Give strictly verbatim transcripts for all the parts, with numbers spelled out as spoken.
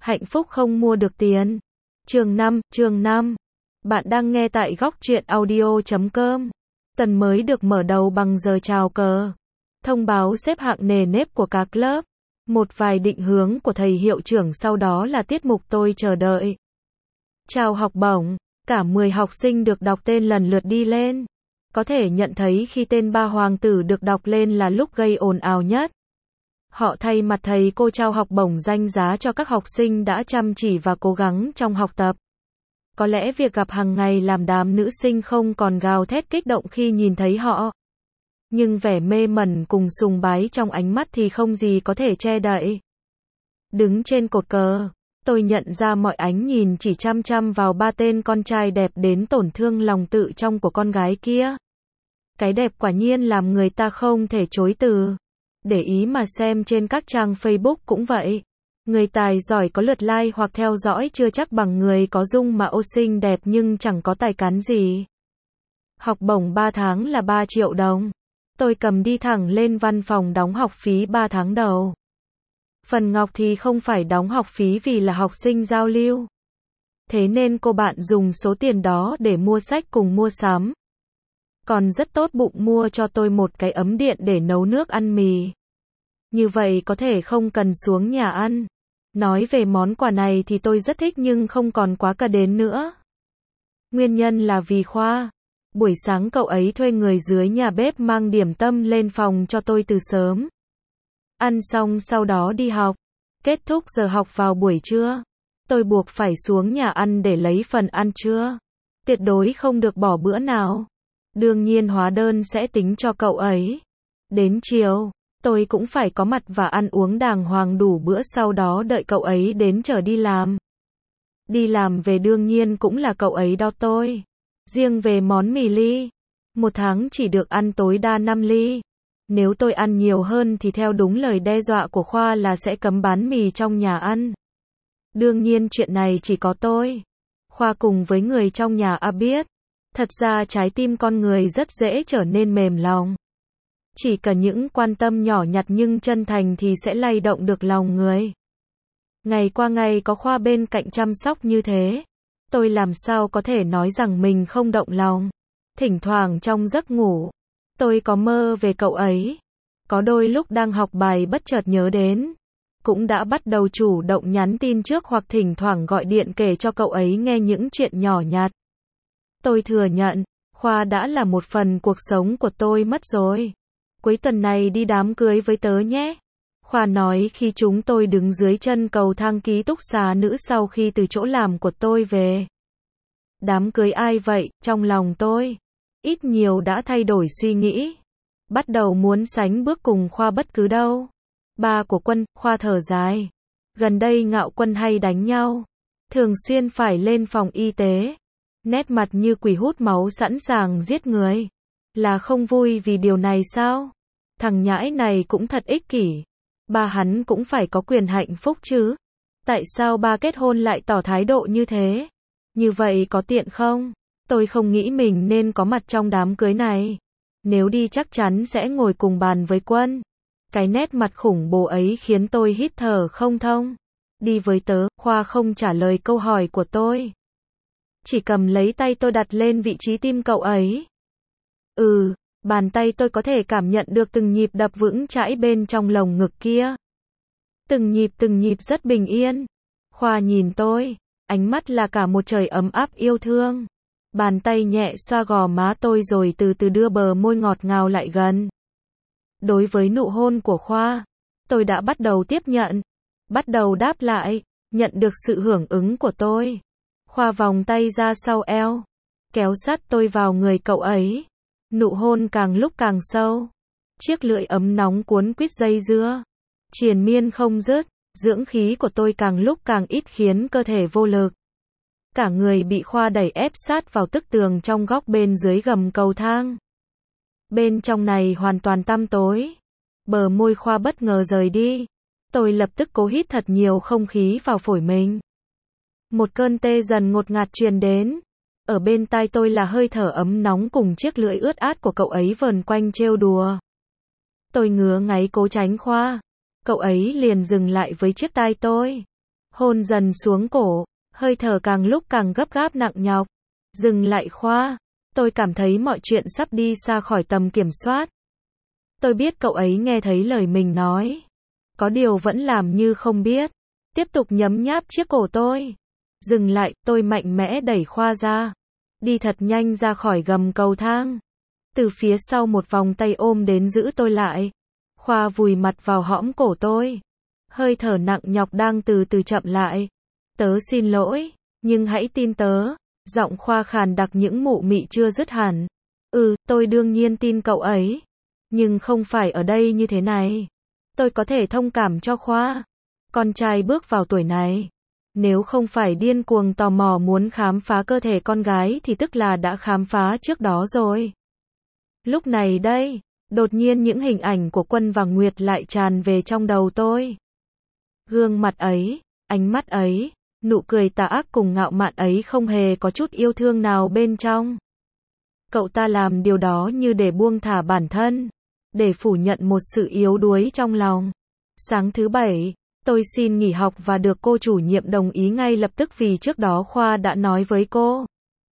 Hạnh phúc không mua được tiền. Chương năm, chương năm. Bạn đang nghe tại góc truyện audio chấm com. Tuần mới được mở đầu bằng giờ chào cờ. Thông báo xếp hạng nề nếp của các lớp. Một vài định hướng của thầy hiệu trưởng, sau đó là tiết mục tôi chờ đợi. Chào học bổng. Cả mười học sinh được đọc tên lần lượt đi lên. Có thể nhận thấy khi tên ba hoàng tử được đọc lên là lúc gây ồn ào nhất. Họ thay mặt thầy cô trao học bổng danh giá cho các học sinh đã chăm chỉ và cố gắng trong học tập. Có lẽ việc gặp hàng ngày làm đám nữ sinh không còn gào thét kích động khi nhìn thấy họ. Nhưng vẻ mê mẩn cùng sùng bái trong ánh mắt thì không gì có thể che đậy. Đứng trên cột cờ, tôi nhận ra mọi ánh nhìn chỉ chăm chăm vào ba tên con trai đẹp đến tổn thương lòng tự trọng của con gái kia. Cái đẹp quả nhiên làm người ta không thể chối từ. Để ý mà xem trên các trang Facebook cũng vậy. Người tài giỏi có lượt like hoặc theo dõi chưa chắc bằng người có dung mà ô xinh đẹp nhưng chẳng có tài cán gì. Học bổng ba tháng là ba triệu đồng. Tôi cầm đi thẳng lên văn phòng đóng học phí ba tháng đầu. Phần Ngọc thì không phải đóng học phí vì là học sinh giao lưu. Thế nên cô bạn dùng số tiền đó để mua sách cùng mua sắm. Còn rất tốt bụng mua cho tôi một cái ấm điện để nấu nước ăn mì. Như vậy có thể không cần xuống nhà ăn. Nói về món quà này thì tôi rất thích nhưng không còn quá cả đến nữa. Nguyên nhân là vì Khoa. Buổi sáng cậu ấy thuê người dưới nhà bếp mang điểm tâm lên phòng cho tôi từ sớm. Ăn xong sau đó đi học. Kết thúc giờ học vào buổi trưa. Tôi buộc phải xuống nhà ăn để lấy phần ăn trưa. Tuyệt đối không được bỏ bữa nào. Đương nhiên hóa đơn sẽ tính cho cậu ấy. Đến chiều, tôi cũng phải có mặt và ăn uống đàng hoàng đủ bữa, sau đó đợi cậu ấy đến chở đi làm. Đi làm về đương nhiên cũng là cậu ấy đo tôi. Riêng về món mì ly, một tháng chỉ được ăn tối đa năm ly. Nếu tôi ăn nhiều hơn thì theo đúng lời đe dọa của Khoa là sẽ cấm bán mì trong nhà ăn. Đương nhiên chuyện này chỉ có tôi, Khoa cùng với người trong nhà à biết. Thật ra trái tim con người rất dễ trở nên mềm lòng. Chỉ cần những quan tâm nhỏ nhặt nhưng chân thành thì sẽ lay động được lòng người. Ngày qua ngày có Khoa bên cạnh chăm sóc như thế, tôi làm sao có thể nói rằng mình không động lòng. Thỉnh thoảng trong giấc ngủ, tôi có mơ về cậu ấy. Có đôi lúc đang học bài bất chợt nhớ đến. Cũng đã bắt đầu chủ động nhắn tin trước hoặc thỉnh thoảng gọi điện kể cho cậu ấy nghe những chuyện nhỏ nhặt. Tôi thừa nhận, Khoa đã là một phần cuộc sống của tôi mất rồi. Cuối tuần này đi đám cưới với tớ nhé. Khoa nói khi chúng tôi đứng dưới chân cầu thang ký túc xá nữ sau khi từ chỗ làm của tôi về. Đám cưới ai vậy? Trong lòng tôi ít nhiều đã thay đổi suy nghĩ. Bắt đầu muốn sánh bước cùng Khoa bất cứ đâu. Ba của Quân, Khoa thở dài. Gần đây Ngạo Quân hay đánh nhau. Thường xuyên phải lên phòng y tế. Nét mặt như quỷ hút máu sẵn sàng giết người. Là không vui vì điều này sao? Thằng nhãi này cũng thật ích kỷ. Ba hắn cũng phải có quyền hạnh phúc chứ. Tại sao ba kết hôn lại tỏ thái độ như thế? Như vậy có tiện không? Tôi không nghĩ mình nên có mặt trong đám cưới này. Nếu đi chắc chắn sẽ ngồi cùng bàn với Quân. Cái nét mặt khủng bố ấy khiến tôi hít thở không thông. Đi với tớ, Khoa không trả lời câu hỏi của tôi. Chỉ cầm lấy tay tôi đặt lên vị trí tim cậu ấy. Ừ, bàn tay tôi có thể cảm nhận được từng nhịp đập vững chãi bên trong lồng ngực kia. Từng nhịp từng nhịp rất bình yên. Khoa nhìn tôi, ánh mắt là cả một trời ấm áp yêu thương. Bàn tay nhẹ xoa gò má tôi rồi từ từ đưa bờ môi ngọt ngào lại gần. Đối với nụ hôn của Khoa, tôi đã bắt đầu tiếp nhận, bắt đầu đáp lại, nhận được sự hưởng ứng của tôi. Khoa vòng tay ra sau eo, kéo sát tôi vào người cậu ấy. Nụ hôn càng lúc càng sâu. Chiếc lưỡi ấm nóng cuốn quýt dây dưa, triền miên không dứt. Dưỡng khí của tôi càng lúc càng ít khiến cơ thể vô lực. Cả người bị Khoa đẩy ép sát vào bức tường trong góc bên dưới gầm cầu thang. Bên trong này hoàn toàn tăm tối. Bờ môi Khoa bất ngờ rời đi. Tôi lập tức cố hít thật nhiều không khí vào phổi mình. Một cơn tê dần ngột ngạt truyền đến. Ở bên tai tôi là hơi thở ấm nóng cùng chiếc lưỡi ướt át của cậu ấy vờn quanh trêu đùa. Tôi ngứa ngáy cố tránh Khoa. Cậu ấy liền dừng lại với chiếc tai tôi. hôn dần xuống cổ, hơi thở càng lúc càng gấp gáp nặng nhọc. Dừng lại Khoa, tôi cảm thấy mọi chuyện sắp đi xa khỏi tầm kiểm soát. Tôi biết cậu ấy nghe thấy lời mình nói. Có điều vẫn làm như không biết. Tiếp tục nhấm nháp chiếc cổ tôi. Dừng lại, tôi mạnh mẽ đẩy Khoa ra. Đi thật nhanh ra khỏi gầm cầu thang. Từ phía sau một vòng tay ôm đến giữ tôi lại. Khoa vùi mặt vào hõm cổ tôi. Hơi thở nặng nhọc đang từ từ chậm lại. Tớ xin lỗi, nhưng hãy tin tớ. Giọng Khoa khàn đặc những mụ mị chưa dứt hẳn. Ừ, tôi đương nhiên tin cậu ấy. Nhưng không phải ở đây như thế này. Tôi có thể thông cảm cho Khoa. Con trai bước vào tuổi này. Nếu không phải điên cuồng tò mò muốn khám phá cơ thể con gái thì tức là đã khám phá trước đó rồi. Lúc này đây, đột nhiên những hình ảnh của Quân và Nguyệt lại tràn về trong đầu tôi. Gương mặt ấy, ánh mắt ấy, nụ cười tà ác cùng ngạo mạn ấy không hề có chút yêu thương nào bên trong. Cậu ta làm điều đó như để buông thả bản thân, để phủ nhận một sự yếu đuối trong lòng. Sáng thứ bảy, tôi xin nghỉ học và được cô chủ nhiệm đồng ý ngay lập tức vì trước đó Khoa đã nói với cô.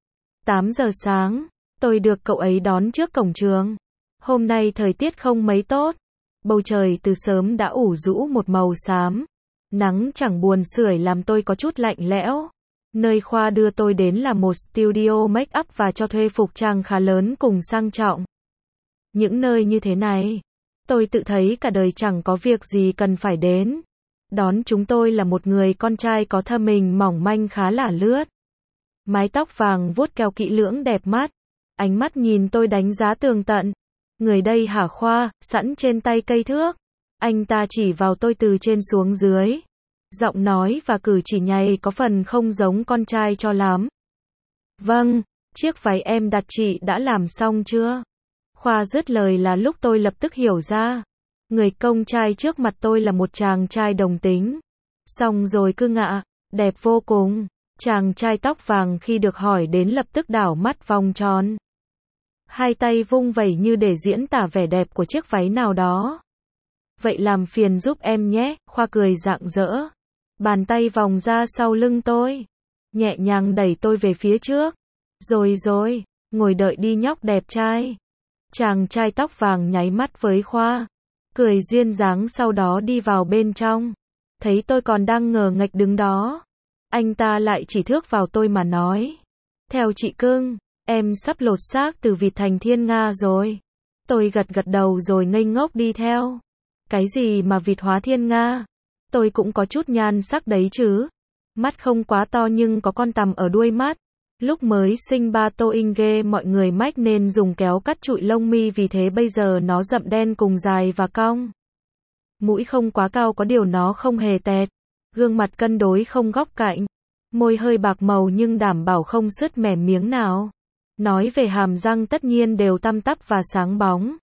tám giờ sáng, tôi được cậu ấy đón trước cổng trường. Hôm nay thời tiết không mấy tốt. Bầu trời từ sớm đã ủ rũ một màu xám. Nắng chẳng buồn sưởi làm tôi có chút lạnh lẽo. Nơi Khoa đưa tôi đến là một studio make up và cho thuê phục trang khá lớn cùng sang trọng. Những nơi như thế này, tôi tự thấy cả đời chẳng có việc gì cần phải đến. Đón chúng tôi là một người con trai có thân hình mỏng manh khá là lướt. Mái tóc vàng vuốt keo kỹ lưỡng đẹp mắt. Ánh mắt nhìn tôi đánh giá tường tận. Người đây hả Khoa, sẵn trên tay cây thước. Anh ta chỉ vào tôi từ trên xuống dưới. Giọng nói và cử chỉ nhày có phần không giống con trai cho lắm. Vâng, chiếc váy em đặt chị đã làm xong chưa? Khoa dứt lời là lúc tôi lập tức hiểu ra. Người công trai trước mặt tôi là một chàng trai đồng tính. Xong rồi cư ngạ, đẹp vô cùng. Chàng trai tóc vàng khi được hỏi đến lập tức đảo mắt vòng tròn. Hai tay vung vẩy như để diễn tả vẻ đẹp của chiếc váy nào đó. Vậy làm phiền giúp em nhé, Khoa cười rạng rỡ. Bàn tay vòng ra sau lưng tôi. Nhẹ nhàng đẩy tôi về phía trước. Rồi rồi, ngồi đợi đi nhóc đẹp trai. Chàng trai tóc vàng nháy mắt với Khoa. Cười duyên dáng sau đó đi vào bên trong. Thấy tôi còn đang ngờ nghệch đứng đó. Anh ta lại chỉ thước vào tôi mà nói. Theo chị cưng, em sắp lột xác từ vịt thành thiên nga rồi. Tôi gật gật đầu rồi ngây ngốc đi theo. Cái gì mà vịt hóa thiên nga? Tôi cũng có chút nhan sắc đấy chứ. Mắt không quá to nhưng có con tằm ở đuôi mắt. Lúc mới sinh ba tô in ghê mọi người mách nên dùng kéo cắt trụi lông mi vì thế bây giờ nó rậm đen cùng dài và cong. Mũi không quá cao có điều nó không hề tẹt. Gương mặt cân đối không góc cạnh. Môi hơi bạc màu nhưng đảm bảo không sứt mẻ miếng nào. Nói về hàm răng tất nhiên đều tăm tắp và sáng bóng.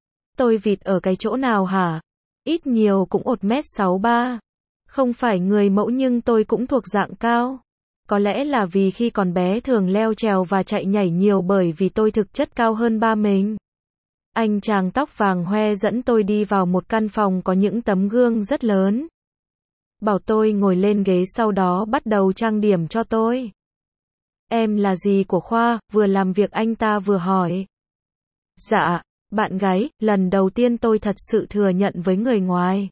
Tôi vịt ở cái chỗ nào hả? Ít nhiều cũng một mét sáu ba. Không phải người mẫu nhưng tôi cũng thuộc dạng cao. Có lẽ là vì khi còn bé thường leo trèo và chạy nhảy nhiều bởi vì tôi thực chất cao hơn ba mình. Anh chàng tóc vàng hoe dẫn tôi đi vào một căn phòng có những tấm gương rất lớn. Bảo tôi ngồi lên ghế sau đó bắt đầu trang điểm cho tôi. Em là gì của Khoa, vừa làm việc anh ta vừa hỏi. Dạ, bạn gái, lần đầu tiên tôi thật sự thừa nhận với người ngoài.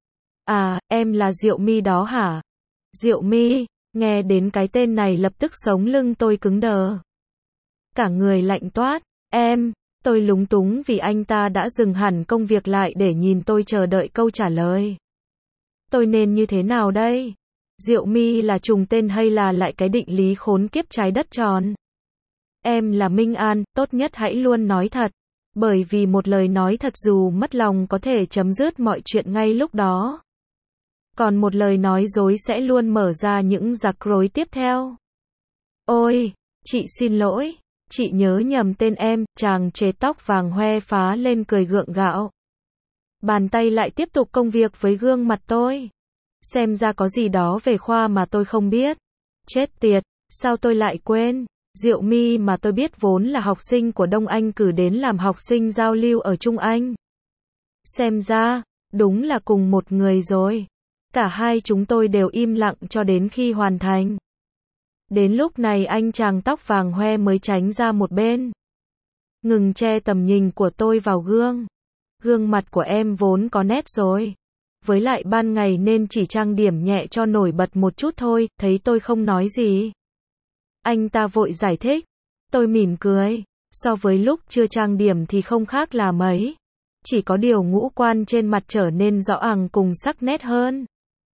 À, em là Diệu My đó hả? Diệu My, nghe đến cái tên này lập tức sống lưng tôi cứng đờ. Cả người lạnh toát, em, tôi lúng túng vì anh ta đã dừng hẳn công việc lại để nhìn tôi chờ đợi câu trả lời. Tôi nên như thế nào đây? Diệu My là trùng tên hay là lại cái định lý khốn kiếp trái đất tròn? Em là Minh An, tốt nhất hãy luôn nói thật. Bởi vì một lời nói thật dù mất lòng có thể chấm dứt mọi chuyện ngay lúc đó. Còn một lời nói dối sẽ luôn mở ra những rắc rối tiếp theo. Ôi, chị xin lỗi, chị nhớ nhầm tên em, chàng chế tóc vàng hoe phá lên cười gượng gạo. Bàn tay lại tiếp tục công việc với gương mặt tôi. Xem ra có gì đó về Khoa mà tôi không biết. Chết tiệt, sao tôi lại quên? Diệu My mà tôi biết vốn là học sinh của Đông Anh cử đến làm học sinh giao lưu ở Trung Anh. Xem ra, đúng là cùng một người rồi. Cả hai chúng tôi đều im lặng cho đến khi hoàn thành. Đến lúc này anh chàng tóc vàng hoe mới tránh ra một bên. Ngừng che tầm nhìn của tôi vào gương. Gương mặt của em vốn có nét rồi. Với lại ban ngày nên chỉ trang điểm nhẹ cho nổi bật một chút thôi, thấy tôi không nói gì. Anh ta vội giải thích. Tôi mỉm cười. So với lúc chưa trang điểm thì không khác là mấy. Chỉ có điều ngũ quan trên mặt trở nên rõ àng cùng sắc nét hơn.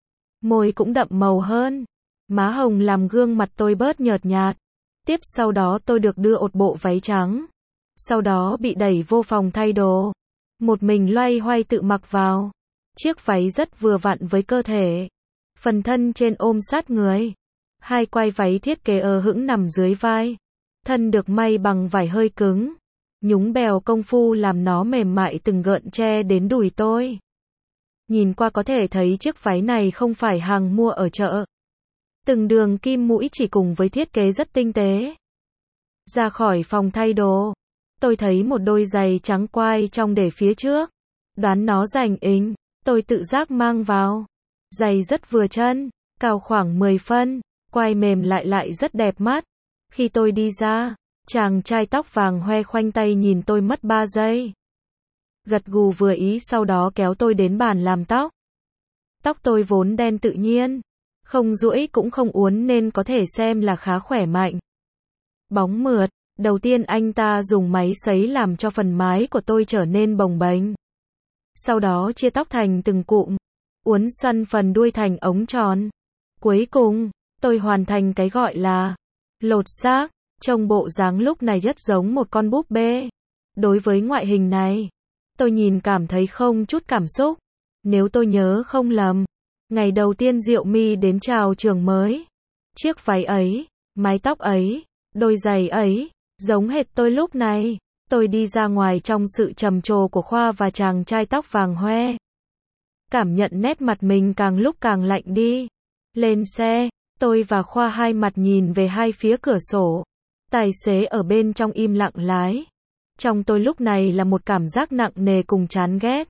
Môi cũng đậm màu hơn. Má hồng làm gương mặt tôi bớt nhợt nhạt. Tiếp sau đó tôi được đưa một bộ váy trắng. Sau đó bị đẩy vô phòng thay đồ. Một mình loay hoay tự mặc vào. Chiếc váy rất vừa vặn với cơ thể. Phần thân trên ôm sát người. Hai quai váy thiết kế ơ hững nằm dưới vai. Thân được may bằng vải hơi cứng. Nhúng bèo công phu làm nó mềm mại từng gợn che đến đùi tôi. Nhìn qua có thể thấy chiếc váy này không phải hàng mua ở chợ. Từng đường kim mũi chỉ cùng với thiết kế rất tinh tế. Ra khỏi phòng thay đồ, tôi thấy một đôi giày trắng quai trong để phía trước. Đoán nó dành ính, tôi tự giác mang vào. Giày rất vừa chân, cao khoảng mười phân, quai mềm lại lại rất đẹp mắt. Khi tôi đi ra, chàng trai tóc vàng hoe khoanh tay nhìn tôi mất ba giây. Gật gù vừa ý sau đó kéo tôi đến bàn làm tóc. Tóc tôi vốn đen tự nhiên, không duỗi cũng không uốn nên có thể xem là khá khỏe mạnh. Bóng mượt, đầu tiên anh ta dùng máy sấy làm cho phần mái của tôi trở nên bồng bềnh. Sau đó chia tóc thành từng cụm, uốn xoăn phần đuôi thành ống tròn. Cuối cùng, tôi hoàn thành cái gọi là lột xác, trông bộ dáng lúc này rất giống một con búp bê. Đối với ngoại hình này, tôi nhìn cảm thấy không chút cảm xúc. Nếu tôi nhớ không lầm, ngày đầu tiên Diệu My đến chào trường mới, chiếc váy ấy, mái tóc ấy, đôi giày ấy, giống hệt tôi lúc này. Tôi đi ra ngoài trong sự trầm trồ của Khoa và chàng trai tóc vàng hoe. Cảm nhận nét mặt mình càng lúc càng lạnh đi. Lên xe, tôi và Khoa hai mặt nhìn về hai phía cửa sổ. Tài xế ở bên trong im lặng lái. Trong tôi lúc này là một cảm giác nặng nề cùng chán ghét.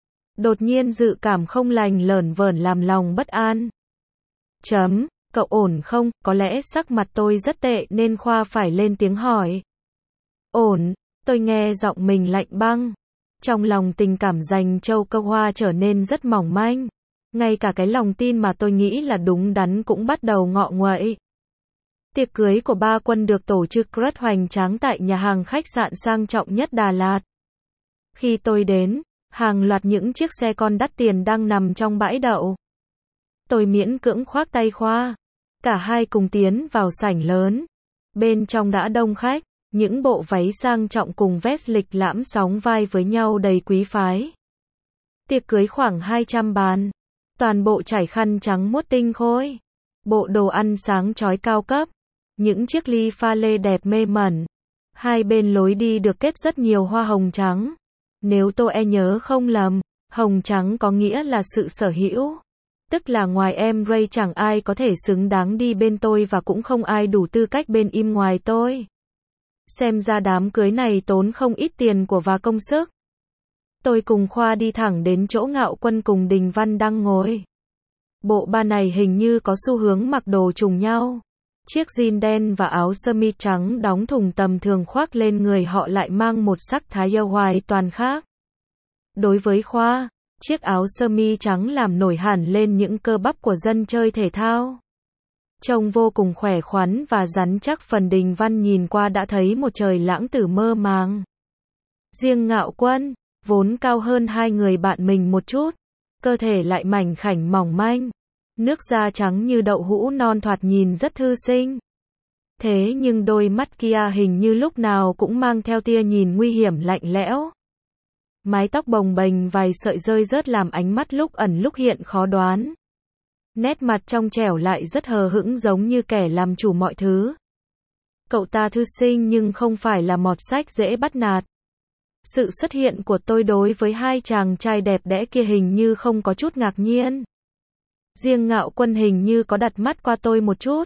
Đột nhiên dự cảm không lành lởn vởn làm lòng bất an. Chấm, cậu ổn không? Có lẽ sắc mặt tôi rất tệ nên Khoa phải lên tiếng hỏi. Ổn, tôi nghe giọng mình lạnh băng. Trong lòng tình cảm dành Châu Câu Hoa trở nên rất mỏng manh. Ngay cả cái lòng tin mà tôi nghĩ là đúng đắn cũng bắt đầu ngọ nguậy. Tiệc cưới của ba Quân được tổ chức rất hoành tráng tại nhà hàng khách sạn sang trọng nhất Đà Lạt. Khi tôi đến, hàng loạt những chiếc xe con đắt tiền đang nằm trong bãi đậu. Tôi miễn cưỡng khoác tay Khoa. Cả hai cùng tiến vào sảnh lớn. Bên trong đã đông khách, những bộ váy sang trọng cùng vest lịch lãm sóng vai với nhau đầy quý phái. Tiệc cưới khoảng hai trăm bàn. Toàn bộ trải khăn trắng muốt tinh khôi. Bộ đồ ăn sáng chói cao cấp. Những chiếc ly pha lê đẹp mê mẩn. Hai bên lối đi được kết rất nhiều hoa hồng trắng. Nếu tôi e nhớ không lầm, hồng trắng có nghĩa là sự sở hữu. Tức là ngoài em Ray chẳng ai có thể xứng đáng đi bên tôi và cũng không ai đủ tư cách bên im ngoài tôi. Xem ra đám cưới này tốn không ít tiền của và công sức. Tôi cùng Khoa đi thẳng đến chỗ Ngạo Quân cùng Đình Văn đang ngồi. Bộ ba này hình như có xu hướng mặc đồ trùng nhau. Chiếc jean đen và áo sơ mi trắng đóng thùng tầm thường khoác lên người họ lại mang một sắc thái yêu hoài toàn khác. Đối với Khoa, chiếc áo sơ mi trắng làm nổi hẳn lên những cơ bắp của dân chơi thể thao. Trông vô cùng khỏe khoắn và rắn chắc. Phần Đình Văn nhìn qua đã thấy một trời lãng tử mơ màng. Riêng Ngạo Quân, vốn cao hơn hai người bạn mình một chút, cơ thể lại mảnh khảnh mỏng manh, nước da trắng như đậu hũ non thoạt nhìn rất thư sinh. Thế nhưng đôi mắt kia hình như lúc nào cũng mang theo tia nhìn nguy hiểm lạnh lẽo. Mái tóc bồng bềnh vài sợi rơi rớt làm ánh mắt lúc ẩn lúc hiện khó đoán. Nét mặt trong trẻo lại rất hờ hững giống như kẻ làm chủ mọi thứ. Cậu ta thư sinh nhưng không phải là mọt sách dễ bắt nạt. Sự xuất hiện của tôi đối với hai chàng trai đẹp đẽ kia hình như không có chút ngạc nhiên. Riêng Ngạo Quân hình như có đặt mắt qua tôi một chút.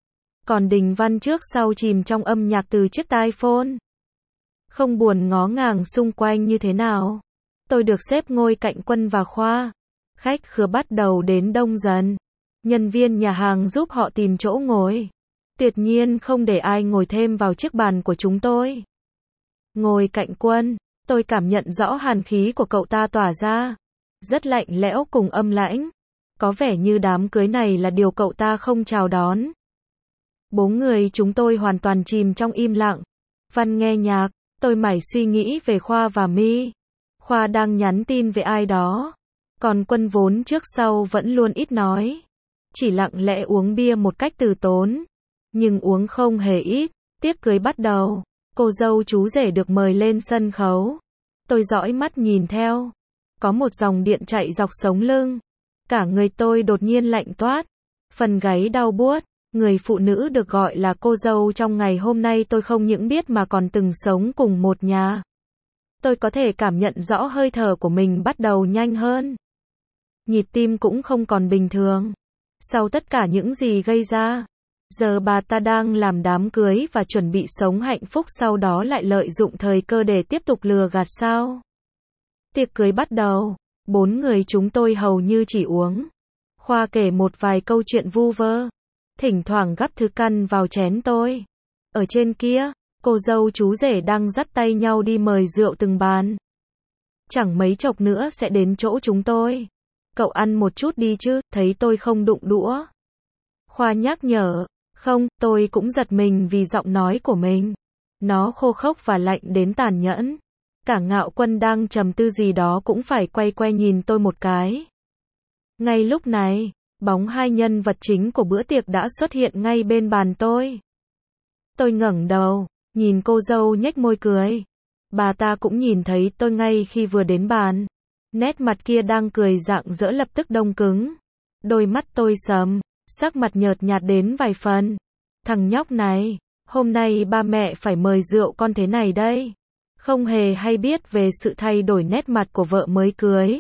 Còn Đình Văn trước sau chìm trong âm nhạc từ chiếc tai phone. Không buồn ngó ngàng xung quanh như thế nào. Tôi được xếp ngồi cạnh Quân và Khoa. Khách khứa bắt đầu đến đông dần. Nhân viên nhà hàng giúp họ tìm chỗ ngồi. Tuyệt nhiên không để ai ngồi thêm vào chiếc bàn của chúng tôi. Ngồi cạnh Quân, tôi cảm nhận rõ hàn khí của cậu ta tỏa ra. Rất lạnh lẽo cùng âm lãnh. Có vẻ như đám cưới này là điều cậu ta không chào đón. Bốn người chúng tôi hoàn toàn chìm trong im lặng. Văn nghe nhạc, tôi mải suy nghĩ về Khoa và My. Khoa đang nhắn tin với ai đó. Còn Quân vốn trước sau vẫn luôn ít nói. Chỉ lặng lẽ uống bia một cách từ tốn. Nhưng uống không hề ít. Tiệc cưới bắt đầu. Cô dâu chú rể được mời lên sân khấu. Tôi dõi mắt nhìn theo. Có một dòng điện chạy dọc sống lưng. Cả người tôi đột nhiên lạnh toát. Phần gáy đau buốt. Người phụ nữ được gọi là cô dâu trong ngày hôm nay tôi không những biết mà còn từng sống cùng một nhà. Tôi có thể cảm nhận rõ hơi thở của mình bắt đầu nhanh hơn. Nhịp tim cũng không còn bình thường. Sau tất cả những gì gây ra, giờ bà ta đang làm đám cưới và chuẩn bị sống hạnh phúc, sau đó lại lợi dụng thời cơ để tiếp tục lừa gạt sao? Tiệc cưới bắt đầu, bốn người chúng tôi hầu như chỉ uống. Khoa kể một vài câu chuyện vu vơ, thỉnh thoảng gắp thức ăn vào chén tôi. Ở trên kia, cô dâu chú rể đang dắt tay nhau đi mời rượu từng bàn. Chẳng mấy chốc nữa sẽ đến chỗ chúng tôi. Cậu ăn một chút đi chứ, thấy tôi không đụng đũa. Khoa nhắc nhở. Không, tôi cũng giật mình vì giọng nói của mình. Nó khô khốc và lạnh đến tàn nhẫn. Cả Ngạo Quân đang trầm tư gì đó cũng phải quay quay nhìn tôi một cái. Ngay lúc này, bóng hai nhân vật chính của bữa tiệc đã xuất hiện ngay bên bàn tôi. Tôi ngẩng đầu, nhìn cô dâu nhếch môi cười. Bà ta cũng nhìn thấy tôi ngay khi vừa đến bàn. Nét mặt kia đang cười rạng rỡ lập tức đông cứng. Đôi mắt tôi sầm, sắc mặt nhợt nhạt đến vài phần. Thằng nhóc này, hôm nay ba mẹ phải mời rượu con thế này đây. Không hề hay biết về sự thay đổi nét mặt của vợ mới cưới.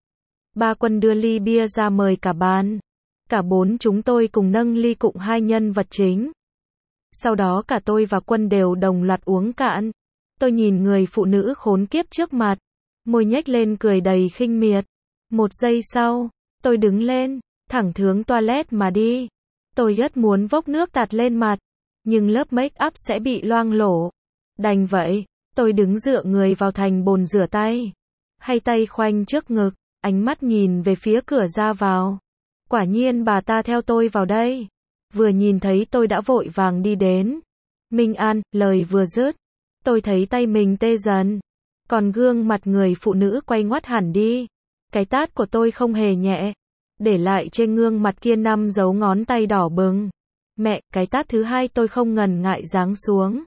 Ba Quân đưa ly bia ra mời cả bàn. Cả bốn chúng tôi cùng nâng ly cụng hai nhân vật chính. Sau đó cả tôi và Quân đều đồng loạt uống cạn. Tôi nhìn người phụ nữ khốn kiếp trước mặt. Môi nhếch lên cười đầy khinh miệt. Một giây sau, tôi đứng lên, thẳng hướng toilet mà đi. Tôi rất muốn vốc nước tạt lên mặt, nhưng lớp make up sẽ bị loang lổ. Đành vậy, tôi đứng dựa người vào thành bồn rửa tay. Hai tay khoanh trước ngực, ánh mắt nhìn về phía cửa ra vào. Quả nhiên bà ta theo tôi vào đây. Vừa nhìn thấy tôi đã vội vàng đi đến. Minh An, lời vừa dứt, tôi thấy tay mình tê dần. Còn gương mặt người phụ nữ quay ngoắt hẳn đi. Cái tát của tôi không hề nhẹ. Để lại trên gương mặt kia năm dấu ngón tay đỏ bừng. Mẹ, cái tát thứ hai tôi không ngần ngại giáng xuống.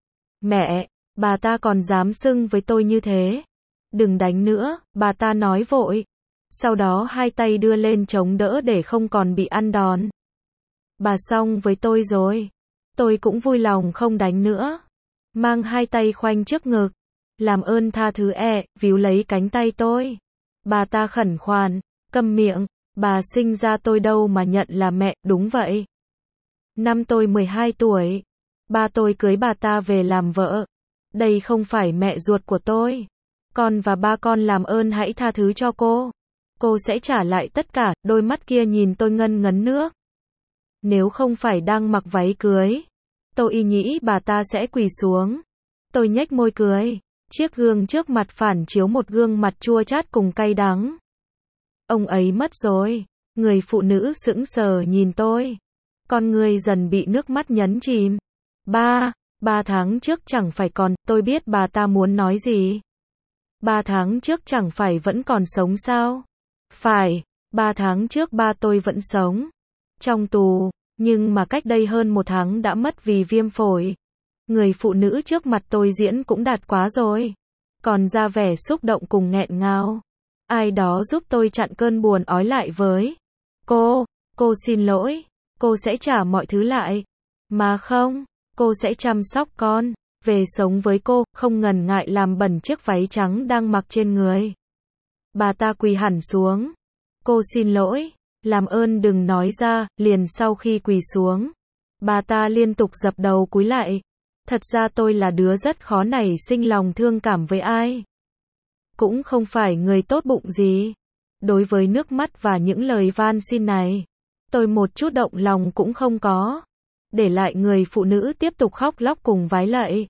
Mẹ, bà ta còn dám xưng với tôi như thế. Đừng đánh nữa, bà ta nói vội. Sau đó hai tay đưa lên chống đỡ để không còn bị ăn đòn. Bà xong với tôi rồi. Tôi cũng vui lòng không đánh nữa. Mang hai tay khoanh trước ngực. Làm ơn tha thứ ẹ, víu lấy cánh tay tôi. Bà ta khẩn khoản, câm miệng, bà sinh ra tôi đâu mà nhận là mẹ, đúng vậy. Năm tôi mười hai tuổi, ba tôi cưới bà ta về làm vợ. Đây không phải mẹ ruột của tôi. Con và ba con làm ơn hãy tha thứ cho cô. Cô sẽ trả lại tất cả, đôi mắt kia nhìn tôi ngân ngấn nước. Nếu không phải đang mặc váy cưới, tôi y nghĩ bà ta sẽ quỳ xuống. Tôi nhếch môi cười. Chiếc gương trước mặt phản chiếu một gương mặt chua chát cùng cay đắng. Ông ấy mất rồi. Người phụ nữ sững sờ nhìn tôi. Con người dần bị nước mắt nhấn chìm. Ba, ba tháng trước chẳng phải còn, tôi biết bà ta muốn nói gì. Ba tháng trước chẳng phải vẫn còn sống sao? Phải, ba tháng trước ba tôi vẫn sống. Trong tù, nhưng mà cách đây hơn một tháng đã mất vì viêm phổi. Người phụ nữ trước mặt tôi diễn cũng đạt quá rồi. Còn ra vẻ xúc động cùng nghẹn ngào. Ai đó giúp tôi chặn cơn buồn ói lại với. Cô, cô xin lỗi. Cô sẽ trả mọi thứ lại. Mà không, cô sẽ chăm sóc con. Về sống với cô, không ngần ngại làm bẩn chiếc váy trắng đang mặc trên người. Bà ta quỳ hẳn xuống. Cô xin lỗi. Làm ơn đừng nói ra. Liền sau khi quỳ xuống, bà ta liên tục dập đầu cúi lại. Thật ra tôi là đứa rất khó nảy sinh lòng thương cảm với ai. Cũng không phải người tốt bụng gì. Đối với nước mắt và những lời van xin này, tôi một chút động lòng cũng không có. Để lại người phụ nữ tiếp tục khóc lóc cùng vái lạy.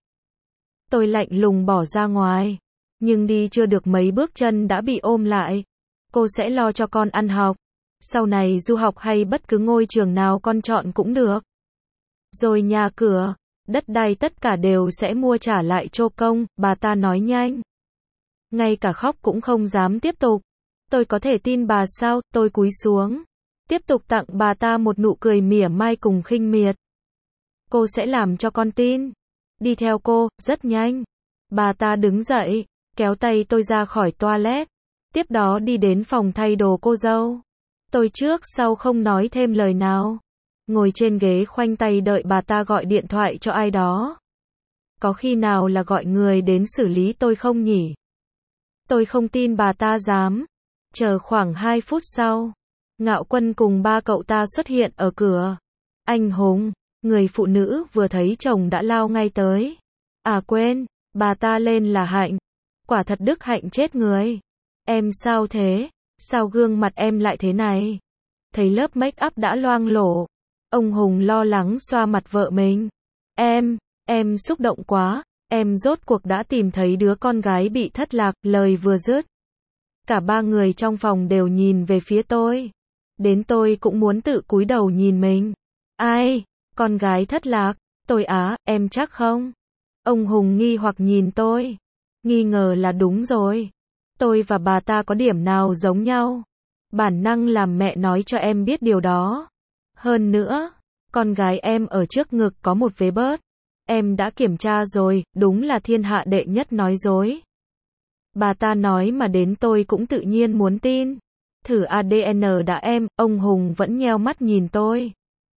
Tôi lạnh lùng bỏ ra ngoài. Nhưng đi chưa được mấy bước chân đã bị ôm lại. Cô sẽ lo cho con ăn học. Sau này du học hay bất cứ ngôi trường nào con chọn cũng được. Rồi nhà cửa, đất đai tất cả đều sẽ mua trả lại cho công, bà ta nói nhanh. Ngay cả khóc cũng không dám tiếp tục. Tôi có thể tin bà sao, tôi cúi xuống. Tiếp tục tặng bà ta một nụ cười mỉa mai cùng khinh miệt. Cô sẽ làm cho con tin. Đi theo cô, rất nhanh. Bà ta đứng dậy, kéo tay tôi ra khỏi toilet. Tiếp đó đi đến phòng thay đồ cô dâu. Tôi trước sau không nói thêm lời nào. Ngồi trên ghế khoanh tay đợi bà ta gọi điện thoại cho ai đó. Có khi nào là gọi người đến xử lý tôi không nhỉ? Tôi không tin bà ta dám. Chờ khoảng hai phút sau, Ngạo Quân cùng ba cậu ta xuất hiện ở cửa. Anh Hùng, người phụ nữ vừa thấy chồng đã lao ngay tới. À quên, bà ta lên là Hạnh. Quả thật đức hạnh chết người. Em sao thế? Sao gương mặt em lại thế này? Thấy lớp make up đã loang lổ. Ông Hùng lo lắng xoa mặt vợ mình. Em, em xúc động quá. Em rốt cuộc đã tìm thấy đứa con gái bị thất lạc, lời vừa dứt. Cả ba người trong phòng đều nhìn về phía tôi. Đến tôi cũng muốn tự cúi đầu nhìn mình. Ai? Con gái thất lạc? Tôi á, em chắc không? Ông Hùng nghi hoặc nhìn tôi. Nghi ngờ là đúng rồi. Tôi và bà ta có điểm nào giống nhau? Bản năng làm mẹ nói cho em biết điều đó. Hơn nữa, con gái em ở trước ngực có một vết bớt. Em đã kiểm tra rồi, đúng là thiên hạ đệ nhất nói dối. Bà ta nói mà đến tôi cũng tự nhiên muốn tin. Thử a đê en đã em, ông Hùng vẫn nheo mắt nhìn tôi.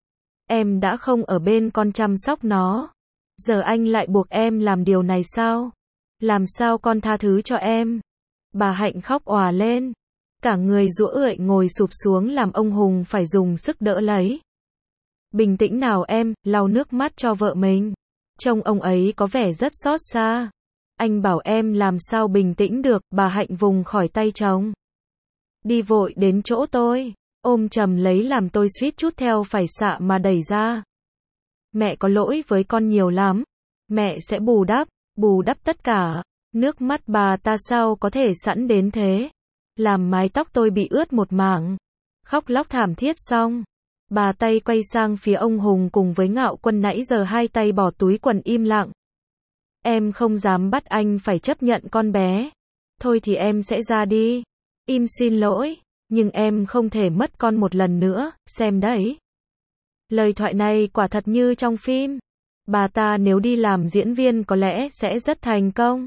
Em đã không ở bên con chăm sóc nó. Giờ anh lại buộc em làm điều này sao? Làm sao con tha thứ cho em? Bà Hạnh khóc òa lên. Cả người giũa ượi ngồi sụp xuống làm ông Hùng phải dùng sức đỡ lấy. Bình tĩnh nào em, lau nước mắt cho vợ mình. Trông ông ấy có vẻ rất xót xa. Anh bảo em làm sao bình tĩnh được, bà Hạnh vùng khỏi tay chồng. Đi vội đến chỗ tôi, ôm chầm lấy làm tôi suýt chút theo phải xạ mà đẩy ra. Mẹ có lỗi với con nhiều lắm. Mẹ sẽ bù đắp, bù đắp tất cả. Nước mắt bà ta sao có thể sẵn đến thế. Làm mái tóc tôi bị ướt một mảng. Khóc lóc thảm thiết xong. Bà tay quay sang phía ông Hùng cùng với Ngạo Quân nãy giờ hai tay bỏ túi quần im lặng. Em không dám bắt anh phải chấp nhận con bé. Thôi thì em sẽ ra đi. Im xin lỗi, nhưng em không thể mất con một lần nữa, xem đấy. Lời thoại này quả thật như trong phim. Bà ta nếu đi làm diễn viên có lẽ sẽ rất thành công.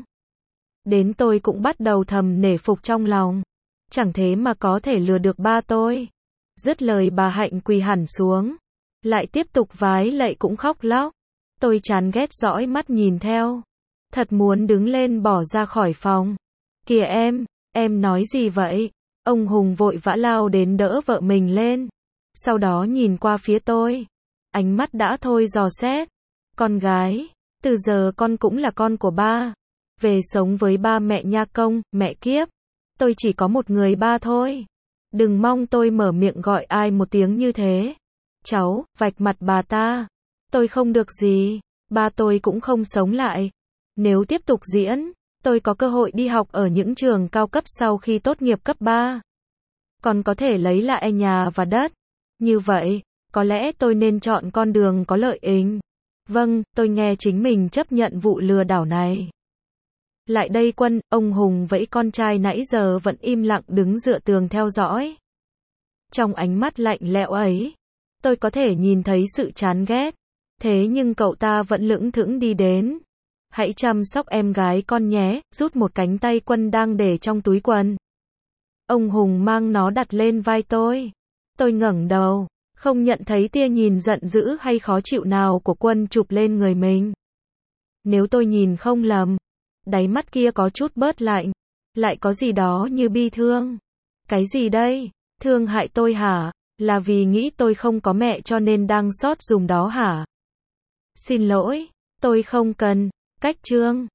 Đến tôi cũng bắt đầu thầm nể phục trong lòng. Chẳng thế mà có thể lừa được ba tôi. Dứt lời bà Hạnh quỳ hẳn xuống. Lại tiếp tục vái lạy cũng khóc lóc. Tôi chán ghét dõi mắt nhìn theo. Thật muốn đứng lên bỏ ra khỏi phòng. Kìa em, em nói gì vậy? Ông Hùng vội vã lao đến đỡ vợ mình lên. Sau đó nhìn qua phía tôi. Ánh mắt đã thôi dò xét. Con gái, từ giờ con cũng là con của ba. Về sống với ba mẹ nha công, mẹ kiếp. Tôi chỉ có một người ba thôi. Đừng mong tôi mở miệng gọi ai một tiếng như thế. Cháu, vạch mặt bà ta. Tôi không được gì. Ba tôi cũng không sống lại. Nếu tiếp tục diễn, tôi có cơ hội đi học ở những trường cao cấp sau khi tốt nghiệp cấp ba. Còn có thể lấy lại nhà và đất. Như vậy, có lẽ tôi nên chọn con đường có lợi ích. Vâng, tôi nghe chính mình chấp nhận vụ lừa đảo này. Lại đây Quân, ông Hùng vẫy con trai nãy giờ vẫn im lặng đứng dựa tường theo dõi. Trong ánh mắt lạnh lẽo ấy, tôi có thể nhìn thấy sự chán ghét. Thế nhưng cậu ta vẫn lững thững đi đến. Hãy chăm sóc em gái con nhé, rút một cánh tay Quân đang để trong túi quần. Ông Hùng mang nó đặt lên vai tôi. Tôi ngẩng đầu, không nhận thấy tia nhìn giận dữ hay khó chịu nào của Quân chụp lên người mình. Nếu tôi nhìn không lầm, đáy mắt kia có chút bớt lạnh, lại có gì đó như bi thương. Cái gì đây? Thương hại tôi hả? Là vì nghĩ tôi không có mẹ cho nên đang xót dùm đó hả? Xin lỗi, tôi không cần. Cách chương